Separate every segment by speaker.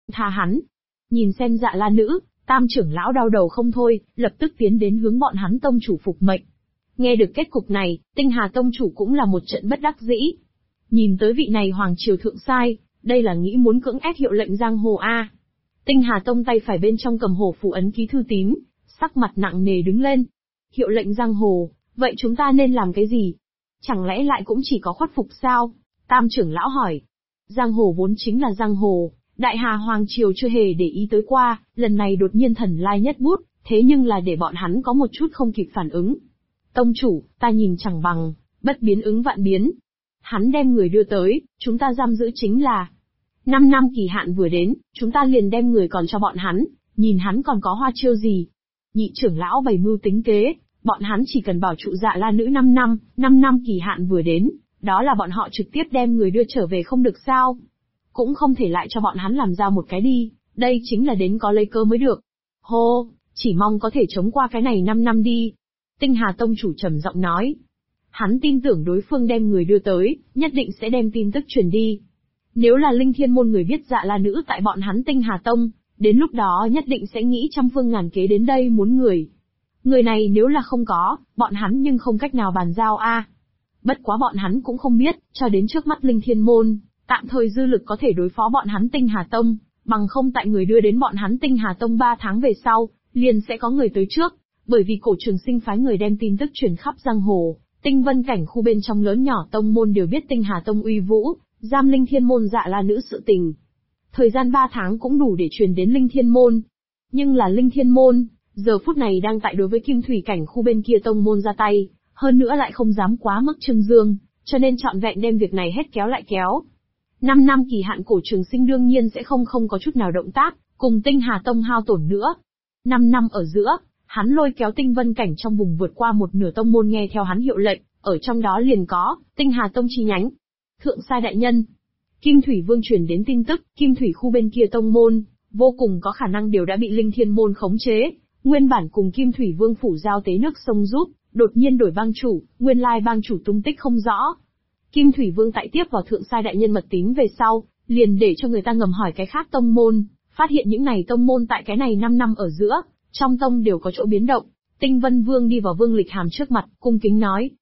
Speaker 1: Tha hắn. Nhìn xem Dạ La Nữ, Tam trưởng lão đau đầu không thôi, lập tức tiến đến hướng bọn hắn tông chủ phục mệnh. Nghe được kết cục này, Tinh Hà tông chủ cũng là một trận bất đắc dĩ. Nhìn tới vị này hoàng triều thượng sai, đây là nghĩ muốn cưỡng ép hiệu lệnh giang hồ a. Tinh Hà tông tay phải bên trong cầm hổ phù ấn ký thư tín, sắc mặt nặng nề đứng lên. Hiệu lệnh giang hồ, vậy chúng ta nên làm cái gì? Chẳng lẽ lại cũng chỉ có khuất phục sao? Tam trưởng lão hỏi. Giang hồ vốn chính là giang hồ, Đại Hà Hoàng Triều chưa hề để ý tới qua, lần này đột nhiên thần lai nhất bút, thế nhưng là để bọn hắn có một chút không kịp phản ứng. Tông chủ, ta nhìn chẳng bằng, bất biến ứng vạn biến. Hắn đem người đưa tới, chúng ta giam giữ chính là 5 năm kỳ hạn vừa đến, chúng ta liền đem người còn cho bọn hắn, nhìn hắn còn có hoa chiêu gì. Nhị trưởng lão bày mưu tính kế, bọn hắn chỉ cần bảo trụ Dạ La Nữ 5 năm kỳ hạn vừa đến, đó là bọn họ trực tiếp đem người đưa trở về không được sao? Cũng không thể lại cho bọn hắn làm ra một cái đi, đây chính là đến có lấy cơ mới được. Hô, chỉ mong có thể chống qua cái này 5 năm đi. Tinh Hà tông chủ trầm giọng nói. Hắn tin tưởng đối phương đem người đưa tới, nhất định sẽ đem tin tức truyền đi. Nếu là Linh Thiên môn người biết Dạ La Nữ tại bọn hắn Tinh Hà tông, đến lúc đó nhất định sẽ nghĩ trăm phương ngàn kế đến đây muốn người. Người này nếu là không có, bọn hắn nhưng không cách nào bàn giao a. Bất quá bọn hắn cũng không biết, cho đến trước mắt Linh Thiên môn, tạm thời dư lực có thể đối phó bọn hắn Tinh Hà tông, bằng không tại người đưa đến bọn hắn Tinh Hà tông 3 tháng về sau, liền sẽ có người tới trước, bởi vì Cổ Trường Sinh phái người đem tin tức truyền khắp giang hồ, Tinh Vân cảnh khu bên trong lớn nhỏ tông môn đều biết Tinh Hà tông uy vũ, giam Linh Thiên môn Dạ La Nữ sự tình. Thời gian 3 tháng cũng đủ để truyền đến Linh Thiên môn. Nhưng là Linh Thiên môn, giờ phút này đang tại đối với Kim Thủy cảnh khu bên kia tông môn ra tay, hơn nữa lại không dám quá mức trưng dương, cho nên trọn vẹn đem việc này hết kéo lại kéo. 5 năm kỳ hạn Cổ Trường Sinh đương nhiên sẽ không có chút nào động tác, cùng Tinh Hà tông hao tổn nữa. 5 năm ở giữa, hắn lôi kéo Tinh Vân cảnh trong vùng vượt qua một nửa tông môn nghe theo hắn hiệu lệnh, ở trong đó liền có Tinh Hà tông chi nhánh. Thượng sai đại nhân, Kim Thủy Vương truyền đến tin tức, Kim Thủy khu bên kia tông môn, vô cùng có khả năng đều đã bị Linh Thiên môn khống chế, nguyên bản cùng Kim Thủy Vương phủ giao tế nước sông giúp, đột nhiên đổi bang chủ, nguyên lai bang chủ tung tích không rõ. Kim Thủy Vương tại tiếp vào thượng sai đại nhân mật tín về sau, liền để cho người ta ngầm hỏi cái khác tông môn, phát hiện những này tông môn tại cái này 5 năm ở giữa, trong tông đều có chỗ biến động. Tinh Vân Vương đi vào Vương Lịch Hàm trước mặt, cung kính nói.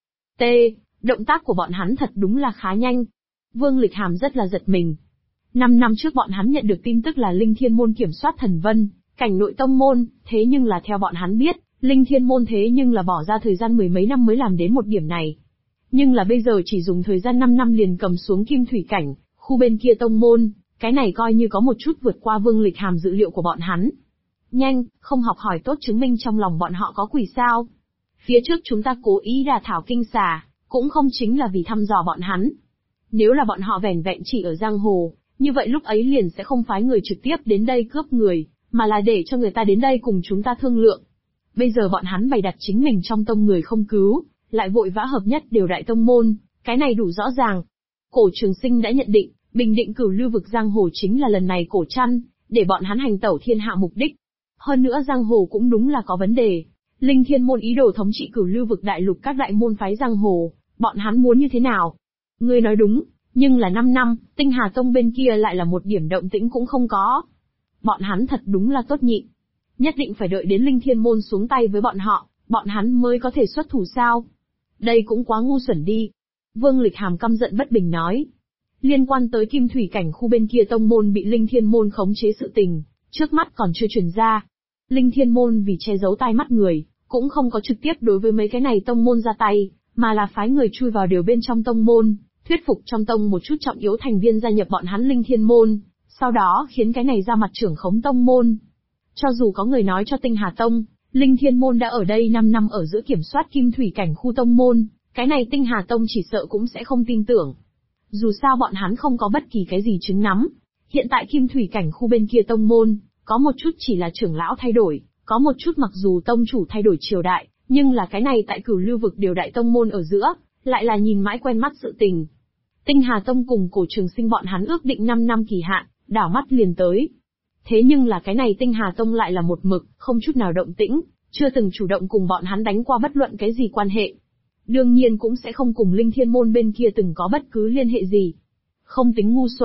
Speaker 1: Động tác của bọn hắn thật đúng là khá nhanh. Vương Lịch Hàm rất là giật mình. 5 năm trước bọn hắn nhận được tin tức là Linh Thiên môn kiểm soát Thần Vân, cảnh nội tông môn, thế nhưng là theo bọn hắn biết, Linh Thiên môn thế nhưng là bỏ ra thời gian 10 mấy năm mới làm đến một điểm này. Nhưng là bây giờ chỉ dùng thời gian 5 năm liền cầm xuống Kim Thủy cảnh, khu bên kia tông môn, cái này coi như có một chút vượt qua Vương Lịch Hàm dự liệu của bọn hắn. Nhanh, không học hỏi tốt chứng minh trong lòng bọn họ có quỷ sao. Phía trước chúng ta cố ý đả thảo kinh xà, cũng không chính là vì thăm dò bọn hắn. Nếu là bọn họ vẻn vẹn chỉ ở giang hồ, như vậy lúc ấy liền sẽ không phái người trực tiếp đến đây cướp người, mà là để cho người ta đến đây cùng chúng ta thương lượng. Bây giờ bọn hắn bày đặt chính mình trong tông người không cứu, lại vội vã hợp nhất đều đại tông môn, cái này đủ rõ ràng. Cổ Trường Sinh đã nhận định, bình định cửu lưu vực giang hồ chính là lần này cổ trăn, để bọn hắn hành tẩu thiên hạ mục đích. Hơn nữa giang hồ cũng đúng là có vấn đề. Linh Thiên môn ý đồ thống trị cửu lưu vực đại lục các đại môn phái giang hồ, bọn hắn muốn như thế nào? Ngươi nói đúng, nhưng là 5 năm, Tinh Hà tông bên kia lại là một điểm động tĩnh cũng không có. Bọn hắn thật đúng là tốt nhịn. Nhất định phải đợi đến Linh Thiên môn xuống tay với bọn hắn mới có thể xuất thủ sao? Đây cũng quá ngu xuẩn đi. Vương Lịch Hàm căm giận bất bình nói. Liên quan tới Kim Thủy cảnh khu bên kia tông môn bị Linh Thiên môn khống chế sự tình, trước mắt còn chưa truyền ra. Linh Thiên môn vì che giấu tai mắt người, cũng không có trực tiếp đối với mấy cái này tông môn ra tay, mà là phái người chui vào điều bên trong tông môn, thuyết phục trong tông một chút trọng yếu thành viên gia nhập bọn hắn Linh Thiên môn, sau đó khiến cái này ra mặt trưởng khống tông môn. Cho dù có người nói cho Tinh Hà tông, Linh Thiên môn đã ở đây 5 năm ở giữa kiểm soát Kim Thủy cảnh khu tông môn, cái này Tinh Hà tông chỉ sợ cũng sẽ không tin tưởng. Dù sao bọn hắn không có bất kỳ cái gì chứng nắm. Hiện tại Kim Thủy cảnh khu bên kia tông môn, có một chút chỉ là trưởng lão thay đổi, có một chút mặc dù tông chủ thay đổi triều đại, nhưng là cái này tại cửu lưu vực điều đại tông môn ở giữa, lại là nhìn mãi quen mắt sự tình. Tinh Hà tông cùng Cổ Trường Sinh bọn hắn ước định 5 năm kỳ hạn, đảo mắt liền tới. Thế nhưng là cái này Tinh Hà tông lại là một mực, không chút nào động tĩnh, chưa từng chủ động cùng bọn hắn đánh qua bất luận cái gì quan hệ. Đương nhiên cũng sẽ không cùng Linh Thiên môn bên kia từng có bất cứ liên hệ gì. Không tính ngu xuẩn,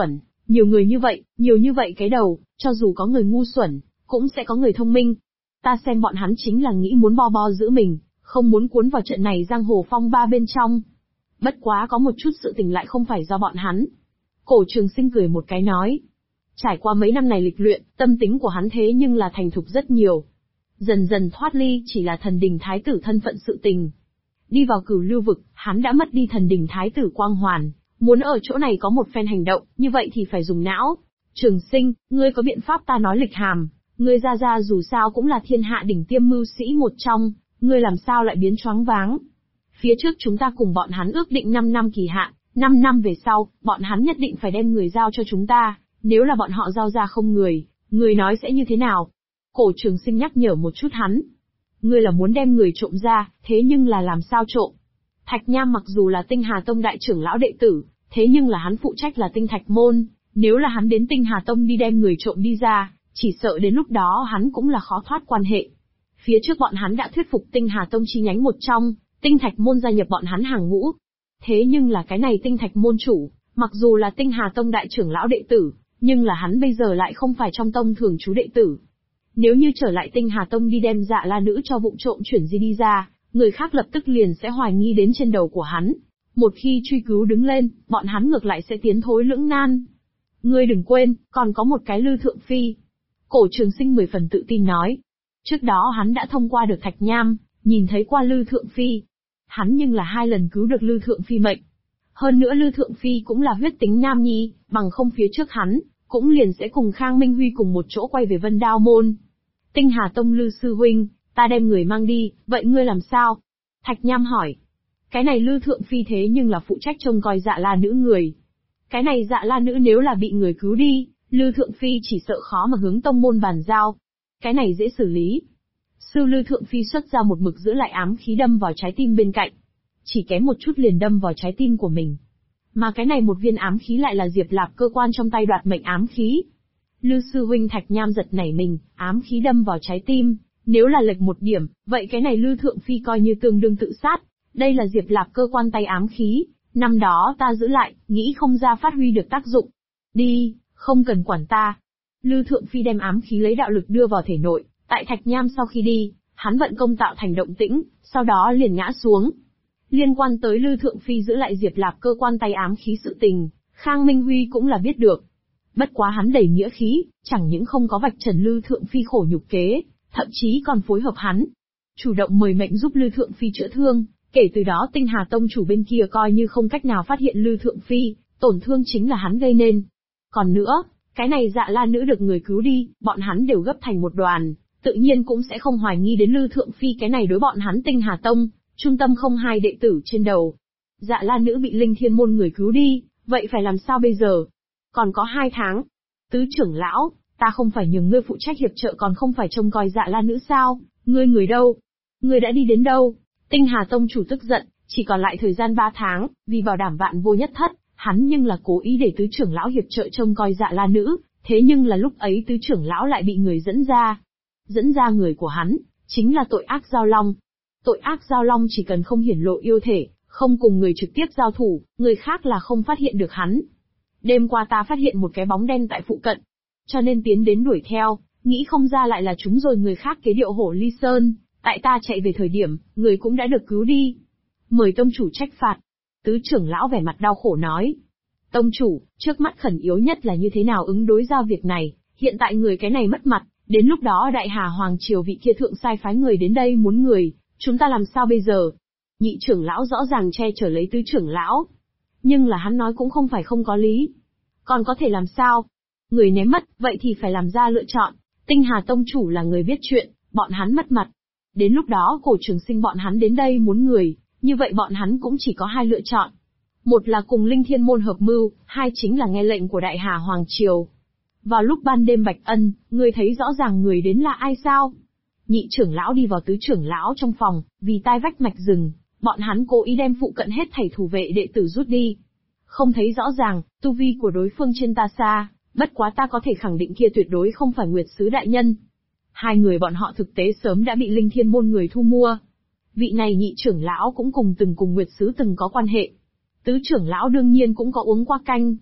Speaker 1: Nhiều người như vậy cái đầu, cho dù có người ngu xuẩn, cũng sẽ có người thông minh. Ta xem bọn hắn chính là nghĩ muốn bo bo giữ mình, không muốn cuốn vào trận này giang hồ phong ba bên trong. Bất quá có một chút sự tình lại không phải do bọn hắn. Cổ Trường Sinh cười một cái nói. Trải qua mấy năm này lịch luyện, tâm tính của hắn thế nhưng là thành thục rất nhiều. Dần dần thoát ly chỉ là thần đình thái tử thân phận sự tình. Đi vào Cửu Lưu vực, hắn đã mất đi thần đình thái tử quang hoàn, muốn ở chỗ này có một phen hành động, như vậy thì phải dùng não. Trường Sinh, ngươi có biện pháp ta nói lịch hàm, ngươi ra dù sao cũng là thiên hạ đỉnh tiêm mưu sĩ một trong, ngươi làm sao lại biến choáng váng. Phía trước chúng ta cùng bọn hắn ước định 5 năm kỳ hạn, 5 năm về sau, bọn hắn nhất định phải đem người giao cho chúng ta, nếu là bọn họ giao ra không người nói sẽ như thế nào? Cổ Trường Sinh nhắc nhở một chút hắn. Ngươi là muốn đem người trộm ra, thế nhưng là làm sao trộm? Thạch Nham mặc dù là Tinh Hà Tông đại trưởng lão đệ tử, thế nhưng là hắn phụ trách là Tinh Thạch Môn, nếu là hắn đến Tinh Hà Tông đi đem người trộm đi ra, chỉ sợ đến lúc đó hắn cũng là khó thoát quan hệ. Phía trước bọn hắn đã thuyết phục Tinh Hà Tông chi nhánh một trong, Tinh Thạch Môn gia nhập bọn hắn hàng ngũ. Thế nhưng là cái này Tinh Thạch Môn chủ, mặc dù là Tinh Hà Tông đại trưởng lão đệ tử, nhưng là hắn bây giờ lại không phải trong tông thường trú đệ tử. Nếu như trở lại Tinh Hà Tông đi đem Dạ La Nữ cho vụng trộm chuyển di đi ra, người khác lập tức liền sẽ hoài nghi đến trên đầu của hắn. Một khi truy cứu đứng lên, bọn hắn ngược lại sẽ tiến thối lưỡng nan. Ngươi đừng quên, còn có một cái Lư Thượng Phi. Cổ Trường Sinh 10 phần tự tin nói. Trước đó hắn đã thông qua được Thạch Nham, nhìn thấy qua Lư Thượng Phi. Hắn nhưng là 2 lần cứu được Lư Thượng Phi mệnh. Hơn nữa Lư Thượng Phi cũng là huyết tính nam nhi, bằng không phía trước hắn, cũng liền sẽ cùng Khang Minh Huy cùng một chỗ quay về Vân Đao Môn. Tinh Hà Tông Lư sư huynh, ta đem người mang đi, vậy ngươi làm sao? Thạch Nham hỏi. Cái này Lư Thượng Phi thế nhưng là phụ trách trông coi Dạ La Nữ người. Cái này Dạ La Nữ nếu là bị người cứu đi, Lư Thượng Phi chỉ sợ khó mà hướng tông môn bàn giao. Cái này dễ xử lý. Sư Lư Thượng Phi xuất ra một mực giữ lại ám khí đâm vào trái tim bên cạnh. Chỉ kém một chút liền đâm vào trái tim của mình. Mà cái này một viên ám khí lại là Diệp Lạp cơ quan trong tay đoạt mệnh ám khí. Lư sư huynh Thạch Nham giật nảy mình, ám khí đâm vào trái tim, nếu là lệch một điểm, vậy cái này Lư Thượng Phi coi như tương đương tự sát. Đây là Diệp Lạp cơ quan tay ám khí, năm đó ta giữ lại, nghĩ không ra phát huy được tác dụng. Đi, không cần quản ta. Lư Thượng Phi đem ám khí lấy đạo lực đưa vào thể nội, tại Thạch Nham sau khi đi, hắn vận công tạo thành động tĩnh, sau đó liền ngã xuống. Liên quan tới Lư Thượng Phi giữ lại Diệp Lạp cơ quan tay ám khí sự tình, Khang Minh Huy cũng là biết được. Bất quá hắn đầy nghĩa khí, chẳng những không có vạch trần Lư Thượng Phi khổ nhục kế, thậm chí còn phối hợp hắn. Chủ động mời mệnh giúp Lư Thượng Phi chữa thương, kể từ đó Tinh Hà Tông chủ bên kia coi như không cách nào phát hiện Lư Thượng Phi, tổn thương chính là hắn gây nên. Còn nữa, cái này Dạ La Nữ được người cứu đi, bọn hắn đều gấp thành một đoàn, tự nhiên cũng sẽ không hoài nghi đến Lư Thượng Phi cái này đối bọn hắn Tinh Hà Tông, trung tâm không hai đệ tử trên đầu. Dạ La Nữ bị Linh Thiên Môn người cứu đi, vậy phải làm sao bây giờ? Còn có 2 tháng. Tứ trưởng lão, ta không phải nhường ngươi phụ trách hiệp trợ còn không phải trông coi Dạ La Nữ sao? Ngươi người đâu? Ngươi đã đi đến đâu? Tinh Hà Tông chủ tức giận, chỉ còn lại thời gian 3 tháng, vì bảo đảm vạn vô nhất thất, hắn nhưng là cố ý để tứ trưởng lão hiệp trợ trông coi Dạ La Nữ, thế nhưng là lúc ấy tứ trưởng lão lại bị người dẫn ra. Dẫn ra người của hắn, chính là tội ác giao long. Tội ác giao long chỉ cần không hiển lộ yêu thể, không cùng người trực tiếp giao thủ, người khác là không phát hiện được hắn. Đêm qua ta phát hiện một cái bóng đen tại phụ cận, cho nên tiến đến đuổi theo, nghĩ không ra lại là chúng rồi người khác kế điệu hổ ly sơn, tại ta chạy về thời điểm, người cũng đã được cứu đi. Mời tông chủ trách phạt. Tứ trưởng lão vẻ mặt đau khổ nói. Tông chủ, trước mắt khẩn yếu nhất là như thế nào ứng đối giao việc này, hiện tại người cái này mất mặt, đến lúc đó Đại Hà Hoàng Triều vị kia thượng sai phái người đến đây muốn người, chúng ta làm sao bây giờ? Nhị trưởng lão rõ ràng che chở lấy tứ trưởng lão. Nhưng là hắn nói cũng không phải không có lý. Còn có thể làm sao? Người ném mất, vậy thì phải làm ra lựa chọn. Tinh Hà Tông chủ là người biết chuyện, bọn hắn mất mặt. Đến lúc đó Cổ Trường Sinh bọn hắn đến đây muốn người, như vậy bọn hắn cũng chỉ có 2 lựa chọn. Một là cùng Linh Thiên Môn hợp mưu, 2 chính là nghe lệnh của Đại Hà Hoàng Triều. Vào lúc ban đêm Bạch Ân, người thấy rõ ràng người đến là ai sao? Nhị trưởng lão đi vào tứ trưởng lão trong phòng, vì tai vách mạch rừng, bọn hắn cố ý đem phụ cận hết thảy thủ vệ đệ tử rút đi. Không thấy rõ ràng, tu vi của đối phương trên ta xa, bất quá ta có thể khẳng định kia tuyệt đối không phải Nguyệt Sứ đại nhân. 2 người bọn họ thực tế sớm đã bị Linh Thiên Môn người thu mua. Vị này nhị trưởng lão cũng cùng Nguyệt Sứ từng có quan hệ. Tứ trưởng lão đương nhiên cũng có uống qua canh.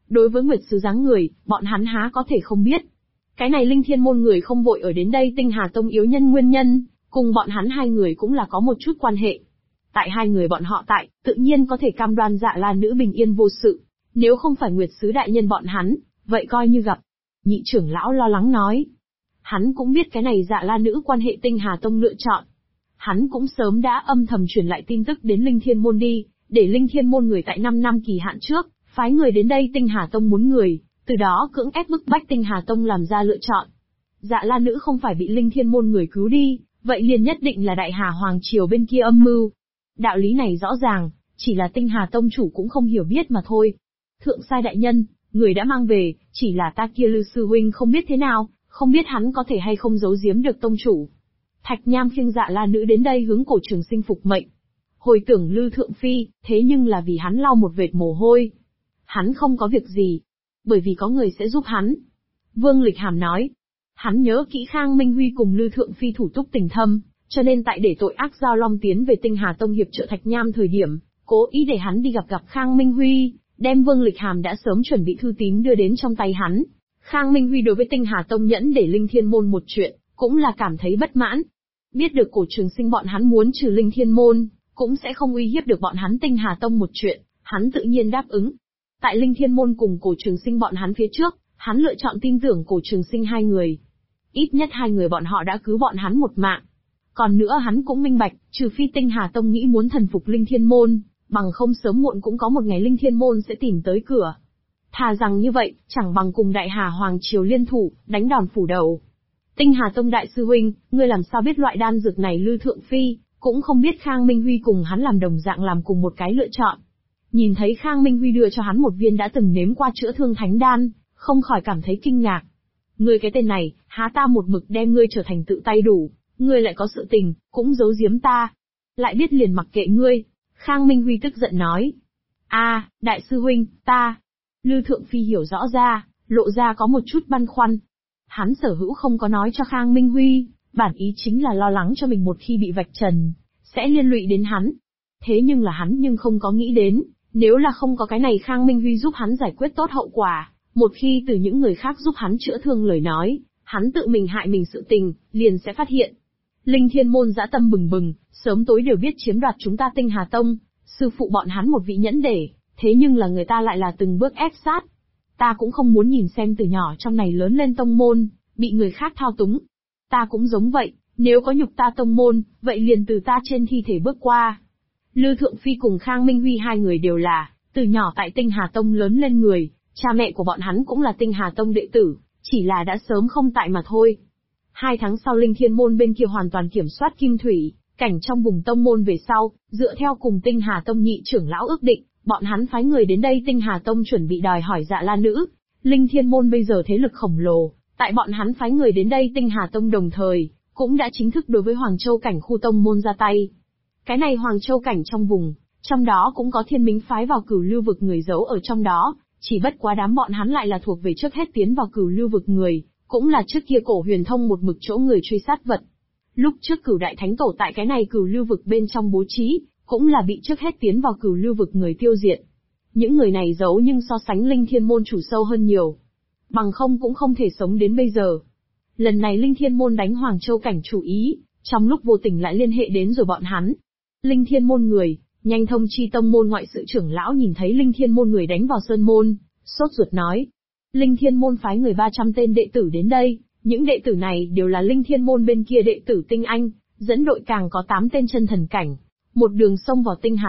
Speaker 1: Đối với Nguyệt Sứ dáng người, bọn hắn há có thể không biết. Cái này Linh Thiên môn người không vội ở đến đây Tinh Hà Tông yếu nhân nguyên nhân, cùng bọn hắn hai người cũng là có một chút quan hệ. Tại hai người bọn họ tại, tự nhiên có thể cam đoan Dạ La Nữ bình yên vô sự. Nếu không phải Nguyệt Sứ đại nhân bọn hắn, vậy coi như gặp. Nhị trưởng lão lo lắng nói. Hắn cũng biết cái này Dạ La Nữ quan hệ Tinh Hà Tông lựa chọn. Hắn cũng sớm đã âm thầm truyền lại tin tức đến Linh Thiên môn đi, để Linh Thiên môn người tại 5 năm kỳ hạn trước, phái người đến đây Tinh Hà Tông muốn người, từ đó cưỡng ép bức bách Tinh Hà Tông làm ra lựa chọn. Dạ La Nữ không phải bị Linh Thiên môn người cứu đi, vậy liền nhất định là Đại Hà Hoàng Triều bên kia âm mưu. Đạo lý này rõ ràng, chỉ là Tinh Hà Tông chủ cũng không hiểu biết mà thôi. Thượng sai đại nhân, người đã mang về, chỉ là ta kia Lư sư huynh không biết thế nào, không biết hắn có thể hay không giấu giếm được tông chủ. Thạch Nham khiêng Dạ La Nữ đến đây hướng Cổ Trường Sinh phục mệnh. Hồi tưởng Lư Thượng Phi, thế nhưng là vì hắn lau một vệt mồ hôi. Hắn không có việc gì, bởi vì có người sẽ giúp hắn. Vương Lịch Hàm nói, hắn nhớ kỹ Khang Minh Huy cùng Lư Thượng Phi thủ túc tình thâm, cho nên tại để tội ác Giao Long tiến về Tinh Hà Tông hiệp trợ Thạch Nham thời điểm, cố ý để hắn đi gặp Khang Minh Huy, đem Vương Lịch Hàm đã sớm chuẩn bị thư tín đưa đến trong tay hắn. Khang Minh Huy đối với Tinh Hà Tông nhẫn để Linh Thiên môn một chuyện, cũng là cảm thấy bất mãn. Biết được Cổ Trường Sinh bọn hắn muốn trừ Linh Thiên môn, cũng sẽ không uy hiếp được bọn hắn Tinh Hà Tông một chuyện, hắn tự nhiên đáp ứng. Tại Linh Thiên môn cùng Cổ Trường Sinh bọn hắn phía trước, hắn lựa chọn tin tưởng Cổ Trường Sinh hai người. Ít nhất hai người bọn họ đã cứu bọn hắn một mạng. Còn nữa hắn cũng minh bạch, trừ phi Tinh Hà Tông nghĩ muốn thần phục Linh Thiên môn, bằng không sớm muộn cũng có một ngày Linh Thiên môn sẽ tìm tới cửa. Thà rằng như vậy, chẳng bằng cùng Đại Hà Hoàng Triều liên thủ, đánh đòn phủ đầu. Tinh Hà Tông đại sư huynh, ngươi làm sao biết loại đan dược này? Lư Thượng Phi cũng không biết Khang Minh Huy cùng hắn làm đồng dạng làm cùng một cái lựa chọn. Nhìn thấy Khang Minh Huy đưa cho hắn một viên đã từng nếm qua chữa thương thánh đan, không khỏi cảm thấy kinh ngạc. Ngươi cái tên này, há ta một mực đem ngươi trở thành tự tay đủ, ngươi lại có sự tình, cũng giấu giếm ta. Lại biết liền mặc kệ ngươi. Khang Minh Huy tức giận nói. Đại sư huynh, ta. Lư Thượng Phi hiểu rõ ra, lộ ra có một chút băn khoăn. Hắn sở hữu không có nói cho Khang Minh Huy, bản ý chính là lo lắng cho mình một khi bị vạch trần, sẽ liên lụy đến hắn. Thế nhưng là hắn không có nghĩ đến, nếu là không có cái này Khang Minh Huy giúp hắn giải quyết tốt hậu quả, một khi từ những người khác giúp hắn chữa thương lời nói, hắn tự mình hại mình sự tình, liền sẽ phát hiện. Linh Thiên môn dã tâm bừng bừng, sớm tối đều biết chiếm đoạt chúng ta Tinh Hà Tông, sư phụ bọn hắn một vị nhẫn để, thế nhưng là người ta lại là từng bước ép sát. Ta cũng không muốn nhìn xem từ nhỏ trong này lớn lên tông môn, bị người khác thao túng. Ta cũng giống vậy, nếu có nhục ta tông môn, vậy liền từ ta trên thi thể bước qua. Lư Thượng Phi cùng Khang Minh Huy hai người đều là, từ nhỏ tại Tinh Hà Tông lớn lên người, cha mẹ của bọn hắn cũng là Tinh Hà Tông đệ tử, chỉ là đã sớm không tại mà thôi. 2 tháng sau Linh Thiên môn bên kia hoàn toàn kiểm soát Kim Thủy, cảnh trong vùng tông môn về sau, dựa theo cùng Tinh Hà Tông nhị trưởng lão ước định, bọn hắn phái người đến đây Tinh Hà Tông chuẩn bị đòi hỏi Dạ La Nữ. Linh Thiên môn bây giờ thế lực khổng lồ, tại bọn hắn phái người đến đây Tinh Hà Tông đồng thời, cũng đã chính thức đối với Hoàng Châu cảnh khu tông môn ra tay. Cái này Hoàng Châu cảnh trong vùng, trong đó cũng có Thiên Minh phái vào Cửu Lưu vực người giấu ở trong đó, chỉ bất quá đám bọn hắn lại là thuộc về trước hết tiến vào Cửu Lưu vực người, cũng là trước kia Cổ Huyền Thông một mực chỗ người truy sát vật. Lúc trước Cửu Đại Thánh Tổ tại cái này Cửu Lưu vực bên trong bố trí, cũng là bị trước hết tiến vào Cửu Lưu vực người tiêu diệt. Những người này giấu nhưng so sánh Linh Thiên môn chủ sâu hơn nhiều. Bằng không cũng không thể sống đến bây giờ. Lần này Linh Thiên môn đánh Hoàng Châu cảnh chủ ý, trong lúc vô tình lại liên hệ đến rồi bọn hắn. Linh Thiên môn người, nhanh thông chi tông môn ngoại sự trưởng lão nhìn thấy Linh Thiên môn người đánh vào sơn môn, sốt ruột nói. Linh Thiên môn phái người 300 tên đệ tử đến đây, những đệ tử này đều là Linh Thiên môn bên kia đệ tử tinh anh, dẫn đội càng có 8 tên chân thần cảnh. Một đường xông vào Tinh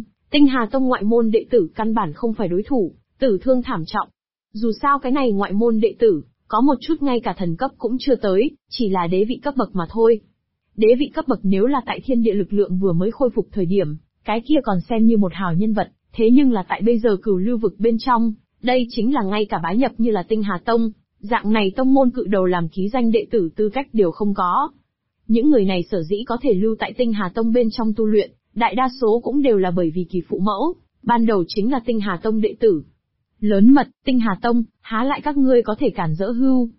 Speaker 1: Hà Tông ngoại môn đệ tử căn bản không phải đối thủ, tử thương thảm trọng. Dù sao cái này ngoại môn đệ tử, có một chút ngay cả thần cấp cũng chưa tới, chỉ là đế vị cấp bậc mà thôi. Đế vị cấp bậc nếu là tại thiên địa lực lượng vừa mới khôi phục thời điểm, cái kia còn xem như một hào nhân vật, thế nhưng là tại bây giờ Cửu Lưu vực bên trong, đây chính là ngay cả bái nhập như là Tinh Hà Tông, dạng này tông môn cự đầu làm ký danh đệ tử tư cách đều không có. Những người này sở dĩ có thể lưu tại Tinh Hà Tông bên trong tu luyện, đại đa số cũng đều là bởi vì kỳ phụ mẫu, ban đầu chính là Tinh Hà Tông đệ tử. Lớn mật, Tinh Hà Tông, há lại các ngươi có thể cản rỡ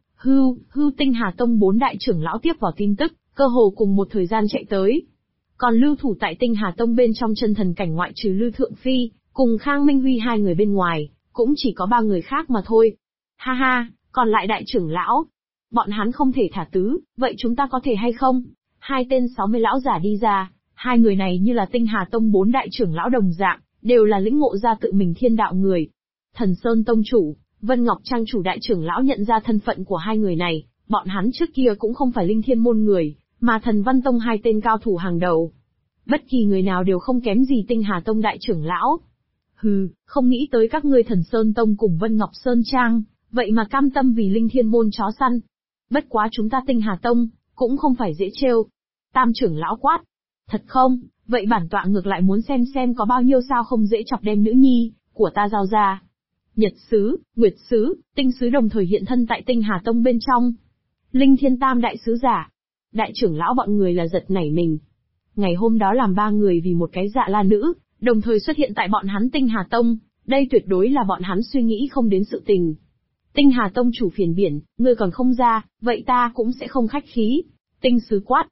Speaker 1: hưu Tinh Hà Tông 4 đại trưởng lão tiếp vào tin tức, cơ hồ cùng một thời gian chạy tới. Còn lưu thủ tại Tinh Hà Tông bên trong chân thần cảnh ngoại trừ Lư Thượng Phi, cùng Khang Minh Huy hai người bên ngoài, cũng chỉ có 3 người khác mà thôi. Ha ha, còn lại đại trưởng lão. Bọn hắn không thể thả tứ, vậy chúng ta có thể hay không? Hai tên 60 lão giả đi ra, hai người này như là Tinh Hà Tông 4 đại trưởng lão đồng dạng, đều là lĩnh ngộ ra tự mình thiên đạo người. Thần Sơn Tông chủ, Vân Ngọc Trang chủ đại trưởng lão nhận ra thân phận của hai người này, bọn hắn trước kia cũng không phải Linh Thiên môn người, mà Thần Văn Tông hai tên cao thủ hàng đầu. Bất kỳ người nào đều không kém gì Tinh Hà Tông đại trưởng lão. Hừ, không nghĩ tới các ngươi Thần Sơn Tông cùng Vân Ngọc Sơn Trang, vậy mà cam tâm vì Linh Thiên môn chó săn. Bất quá chúng ta Tinh Hà Tông, cũng không phải dễ trêu. Tam trưởng lão quát. Thật không, vậy bản tọa ngược lại muốn xem có bao nhiêu sao không dễ chọc đem nữ nhi của ta giao ra. Nhật sứ, Nguyệt sứ, Tinh sứ đồng thời hiện thân tại Tinh Hà Tông bên trong. Linh Thiên Tam đại sứ giả. Đại trưởng lão bọn người là giật nảy mình. Ngày hôm đó làm 3 người vì một cái Dạ La nữ, đồng thời xuất hiện tại bọn hắn Tinh Hà Tông, đây tuyệt đối là bọn hắn suy nghĩ không đến sự tình. Tinh Hà Tông chủ phiền biển, ngươi còn không ra, vậy ta cũng sẽ không khách khí. Tinh sứ quát.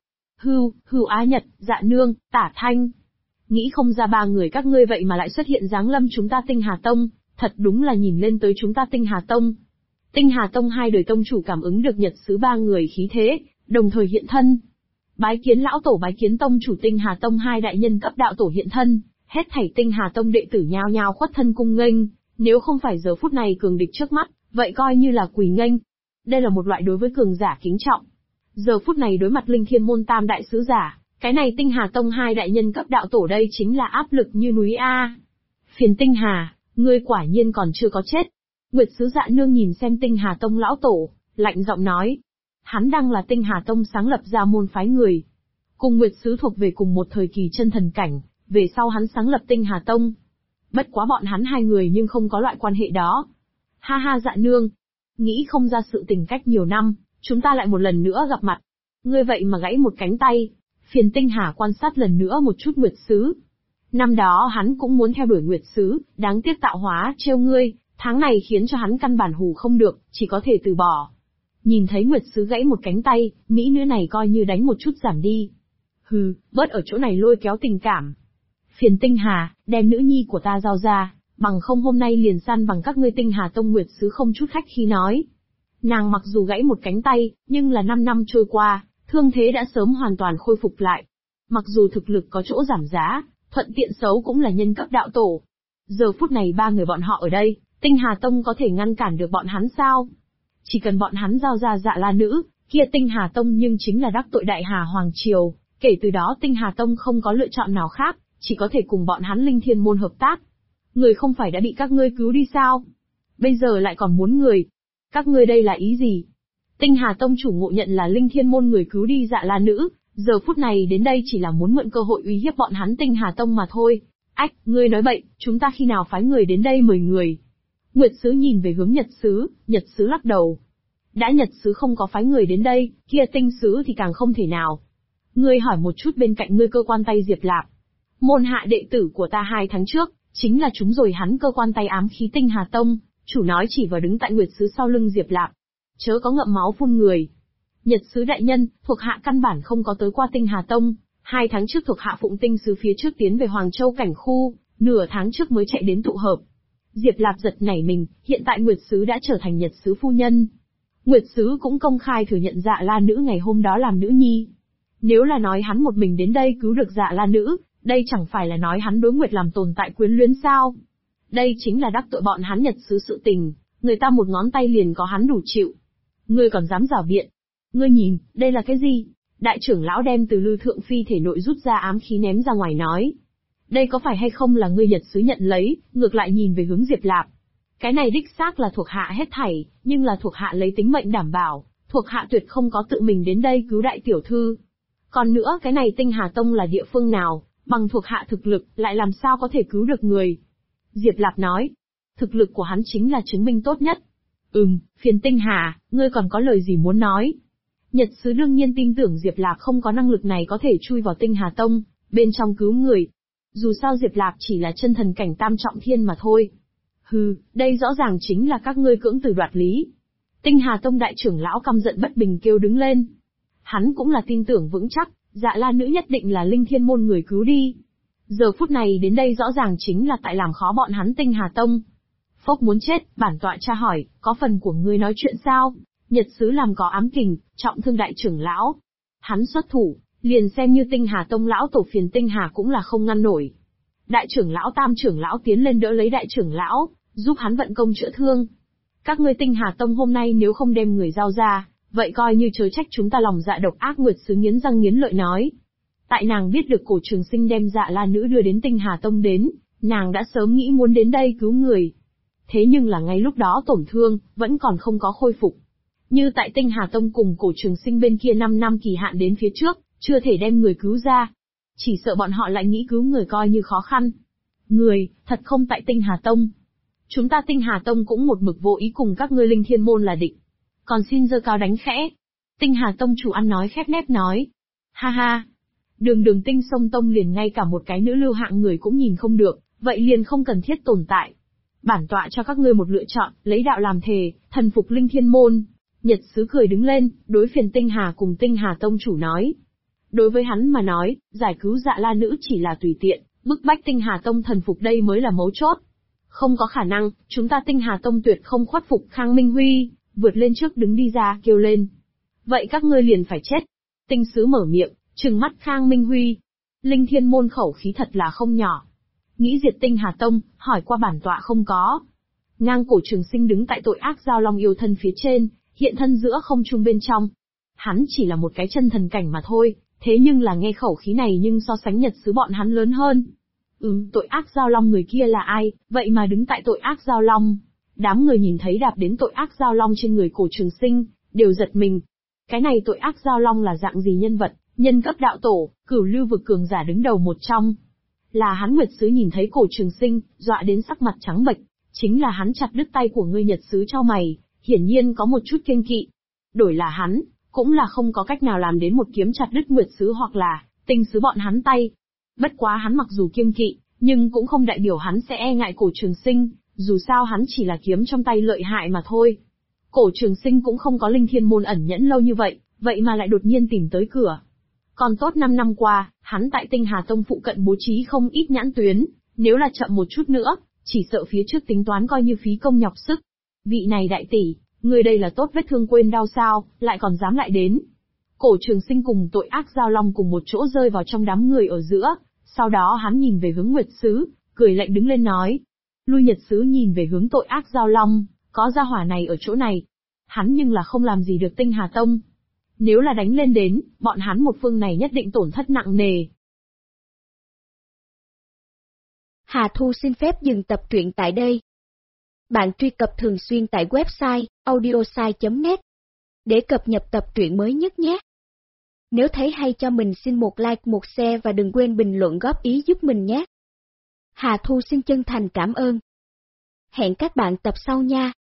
Speaker 1: Hưu Á Nhật, Dạ Nương, Tả Thanh. Nghĩ không ra 3 người các ngươi vậy mà lại xuất hiện giáng lâm chúng ta Tinh Hà Tông, thật đúng là nhìn lên tới chúng ta Tinh Hà Tông. Tinh Hà Tông hai đời tông chủ cảm ứng được Nhật sứ 3 người khí thế, đồng thời hiện thân. Bái kiến lão tổ, bái kiến tông chủ. Tinh Hà Tông hai đại nhân cấp đạo tổ hiện thân, hết thảy Tinh Hà Tông đệ tử nhao nhao khuất thân cung nghênh, nếu không phải giờ phút này cường địch trước mắt, vậy coi như là quỳ nghênh. Đây là một loại đối với cường giả kính trọng. Giờ phút này đối mặt Linh Thiên môn tam đại sứ giả, cái này Tinh Hà Tông hai đại nhân cấp đạo tổ đây chính là áp lực như núi A. Phiền Tinh Hà, ngươi quả nhiên còn chưa có chết. Nguyệt sứ Dạ Nương nhìn xem Tinh Hà Tông lão tổ, lạnh giọng nói. Hắn đang là Tinh Hà Tông sáng lập ra môn phái người. Cùng Nguyệt sứ thuộc về cùng một thời kỳ chân thần cảnh, về sau hắn sáng lập Tinh Hà Tông. Bất quá bọn hắn hai người nhưng không có loại quan hệ đó. Ha ha Dạ Nương, nghĩ không ra sự tình cách nhiều năm, chúng ta lại một lần nữa gặp mặt. Ngươi vậy mà gãy một cánh tay. Phiền Tinh Hà quan sát lần nữa một chút Nguyệt sứ. Năm đó hắn cũng muốn theo đuổi Nguyệt sứ, đáng tiếc tạo hóa trêu ngươi, tháng này khiến cho hắn căn bản hù không được, chỉ có thể từ bỏ. Nhìn thấy Nguyệt sứ gãy một cánh tay, mỹ nữ này coi như đánh một chút giảm đi. Hừ, bớt ở chỗ này lôi kéo tình cảm. Phiền Tinh Hà, đem nữ nhi của ta giao ra, bằng không hôm nay liền săn bằng các ngươi. Tinh Hà Tông Nguyệt sứ không chút khách khí nói. Nàng mặc dù gãy một cánh tay, nhưng là 5 năm trôi qua, thương thế đã sớm hoàn toàn khôi phục lại. Mặc dù thực lực có chỗ giảm giá, thuận tiện xấu cũng là nhân cấp đạo tổ. Giờ phút này 3 người bọn họ ở đây, Tinh Hà Tông có thể ngăn cản được bọn hắn sao? Chỉ cần bọn hắn giao ra Dạ La nữ, kia Tinh Hà Tông nhưng chính là đắc tội Đại Hà Hoàng Triều, kể từ đó Tinh Hà Tông không có lựa chọn nào khác, chỉ có thể cùng bọn hắn Linh Thiên môn hợp tác. Người không phải đã bị các ngươi cứu đi sao? Bây giờ lại còn muốn người. Các ngươi đây là ý gì? Tinh Hà Tông chủ ngộ nhận là Linh Thiên môn người cứu đi Dạ La nữ, giờ phút này đến đây chỉ là muốn mượn cơ hội uy hiếp bọn hắn Tinh Hà Tông mà thôi. Ách, ngươi nói bậy, chúng ta khi nào phái người đến đây mời người? Nguyệt sứ nhìn về hướng Nhật sứ lắc đầu. Đã Nhật sứ không có phái người đến đây, kia Tinh sứ thì càng không thể nào. Ngươi hỏi một chút bên cạnh ngươi cơ quan tay Diệp Lạp. Môn hạ đệ tử của ta 2 tháng trước, chính là chúng rồi hắn cơ quan tay ám khí Tinh Hà Tông, chủ nói chỉ vào đứng tại Nguyệt sứ sau lưng Diệp Lạp. Chớ có ngậm máu phun người. Nhật sứ đại nhân, thuộc hạ căn bản không có tới qua Tinh Hà Tông, 2 tháng trước thuộc hạ phụng Tinh sứ phía trước tiến về Hoàng Châu cảnh khu, nửa tháng trước mới chạy đến tụ hợp. Diệp Lạp giật nảy mình, hiện tại Nguyệt sứ đã trở thành Nhật sứ phu nhân. Nguyệt sứ cũng công khai thừa nhận Dạ La nữ ngày hôm đó làm nữ nhi. Nếu là nói hắn một mình đến đây cứu được Dạ La nữ, đây chẳng phải là nói hắn đối Nguyệt làm tồn tại quyến luyến sao? Đây chính là đắc tội bọn hắn Nhật sứ sự tình, người ta một ngón tay liền có hắn đủ chịu. Ngươi còn dám giảo biện? Ngươi nhìn, đây là cái gì? Đại trưởng lão đem từ Lư Thượng Phi thể nội rút ra ám khí ném ra ngoài nói. Đây có phải hay không là ngươi Nhật sứ nhận lấy, ngược lại nhìn về hướng Diệp Lạp. Cái này đích xác là thuộc hạ hết thảy, nhưng là thuộc hạ lấy tính mệnh đảm bảo, thuộc hạ tuyệt không có tự mình đến đây cứu đại tiểu thư. Còn nữa cái này Tinh Hà Tông là địa phương nào, bằng thuộc hạ thực lực, lại làm sao có thể cứu được người? Diệp Lạp nói, thực lực của hắn chính là chứng minh tốt nhất. Phiền Tinh Hà, ngươi còn có lời gì muốn nói? Nhật sứ đương nhiên tin tưởng Diệp Lạp không có năng lực này có thể chui vào Tinh Hà Tông, bên trong cứu người. Dù sao Diệp Lạp chỉ là chân thần cảnh tam trọng thiên mà thôi. Đây rõ ràng chính là các ngươi cưỡng từ đoạt lý. Tinh Hà Tông đại trưởng lão căm giận bất bình kêu đứng lên. Hắn cũng là tin tưởng vững chắc, Dạ La nữ nhất định là Linh Thiên môn người cứu đi. Giờ phút này đến đây rõ ràng chính là tại làm khó bọn hắn Tinh Hà Tông. Phốc muốn chết, bản tọa tra hỏi, có phần của ngươi nói chuyện sao? Nhật sứ làm có ám kình, trọng thương đại trưởng lão. Hắn xuất thủ, liền xem như Tinh Hà Tông lão tổ phiền Tinh Hà cũng là không ngăn nổi. Đại trưởng lão Tam trưởng lão tiến lên đỡ lấy đại trưởng lão, giúp hắn vận công chữa thương. Các ngươi Tinh Hà Tông hôm nay nếu không đem người giao ra, vậy coi như chớ trách chúng ta lòng dạ độc ác. Nguyệt sứ nghiến răng nghiến lợi nói. Tại nàng biết được Cổ Trường Sinh đem Dạ La Nữ đưa đến Tinh Hà Tông đến, nàng đã sớm nghĩ muốn đến đây cứu người. Thế nhưng là ngay lúc đó tổn thương, vẫn còn không có khôi phục. Như tại Tinh Hà Tông cùng Cổ Trường Sinh bên kia 5 năm kỳ hạn đến phía trước, chưa thể đem người cứu ra. Chỉ sợ bọn họ lại nghĩ cứu người coi như khó khăn. Người, thật không tại Tinh Hà Tông. Chúng ta Tinh Hà Tông cũng một mực vô ý cùng các ngươi Linh Thiên Môn là địch. Còn xin giơ cao đánh khẽ. Tinh Hà Tông chủ ăn nói khép nép nói. Ha ha. Đường Tinh Sông Tông liền ngay cả một cái nữ lưu hạng người cũng nhìn không được, vậy liền không cần thiết tồn tại. Bản tọa cho các ngươi một lựa chọn, lấy đạo làm thề, thần phục Linh Thiên Môn. Nhật sứ cười đứng lên, đối phiền Tinh Hà cùng Tinh Hà Tông chủ nói. Đối với hắn mà nói, giải cứu Dạ La Nữ chỉ là tùy tiện, bức bách Tinh Hà Tông thần phục đây mới là mấu chốt. Không có khả năng, chúng ta Tinh Hà Tông tuyệt không khuất phục. Khang Minh Huy vượt lên trước đứng đi ra kêu lên. Vậy các ngươi liền phải chết. Tinh sứ mở miệng, trừng mắt Khang Minh Huy. Linh Thiên Môn khẩu khí thật là không nhỏ. Nghĩ diệt Tinh Hà Tông, hỏi qua bản tọa không có. Ngang Cổ Trường Sinh đứng tại tội ác giao long yêu thân phía trên, hiện thân giữa không trung bên trong. Hắn chỉ là một cái chân thần cảnh mà thôi, thế nhưng là nghe khẩu khí này nhưng so sánh Nhật sứ bọn hắn lớn hơn. Tội ác giao long người kia là ai, vậy mà đứng tại tội ác giao long. Đám người nhìn thấy đạp đến tội ác giao long trên người Cổ Trường Sinh, đều giật mình. Cái này tội ác giao long là dạng gì nhân vật, nhân cấp đạo tổ, cửu lưu vực cường giả đứng đầu một trong. Là hắn. Nguyệt sứ nhìn thấy Cổ Trường Sinh, dọa đến sắc mặt trắng bệch. Chính là hắn. Chặt đứt tay của ngươi. Nhật sứ chau mày, hiển nhiên có một chút kiêng kỵ. Đổi là hắn, cũng là không có cách nào làm đến một kiếm chặt đứt Nguyệt sứ hoặc là Tinh sứ bọn hắn tay. Bất quá hắn mặc dù kiêng kỵ, nhưng cũng không đại biểu hắn sẽ e ngại Cổ Trường Sinh, dù sao hắn chỉ là kiếm trong tay lợi hại mà thôi. Cổ Trường Sinh cũng không có Linh Thiên Môn ẩn nhẫn lâu như vậy, vậy mà lại đột nhiên tìm tới cửa. Còn tốt 5 năm qua, hắn tại Tinh Hà Tông phụ cận bố trí không ít nhãn tuyến, nếu là chậm một chút nữa, chỉ sợ phía trước tính toán coi như phí công nhọc sức. Vị này đại tỷ, người đây là tốt vết thương quên đau sao, lại còn dám lại đến. Cổ Trường Sinh cùng tội ác giao long cùng một chỗ rơi vào trong đám người ở giữa, sau đó hắn nhìn về hướng Nguyệt sứ, cười lạnh đứng lên nói. Lui. Nhật sứ nhìn về hướng tội ác giao long, có gia hỏa này ở chỗ này. Hắn nhưng là không làm gì được Tinh Hà Tông. Nếu là đánh lên đến, bọn hắn một phương này nhất định tổn thất nặng nề.
Speaker 2: Hà Thu xin phép dừng tập truyện tại đây. Bạn truy cập thường xuyên tại website audiosai.net để cập nhật tập truyện mới nhất nhé. Nếu thấy hay cho mình xin một like, một share và đừng quên bình luận góp ý giúp mình nhé. Hà Thu xin chân thành cảm ơn. Hẹn các bạn tập sau nha.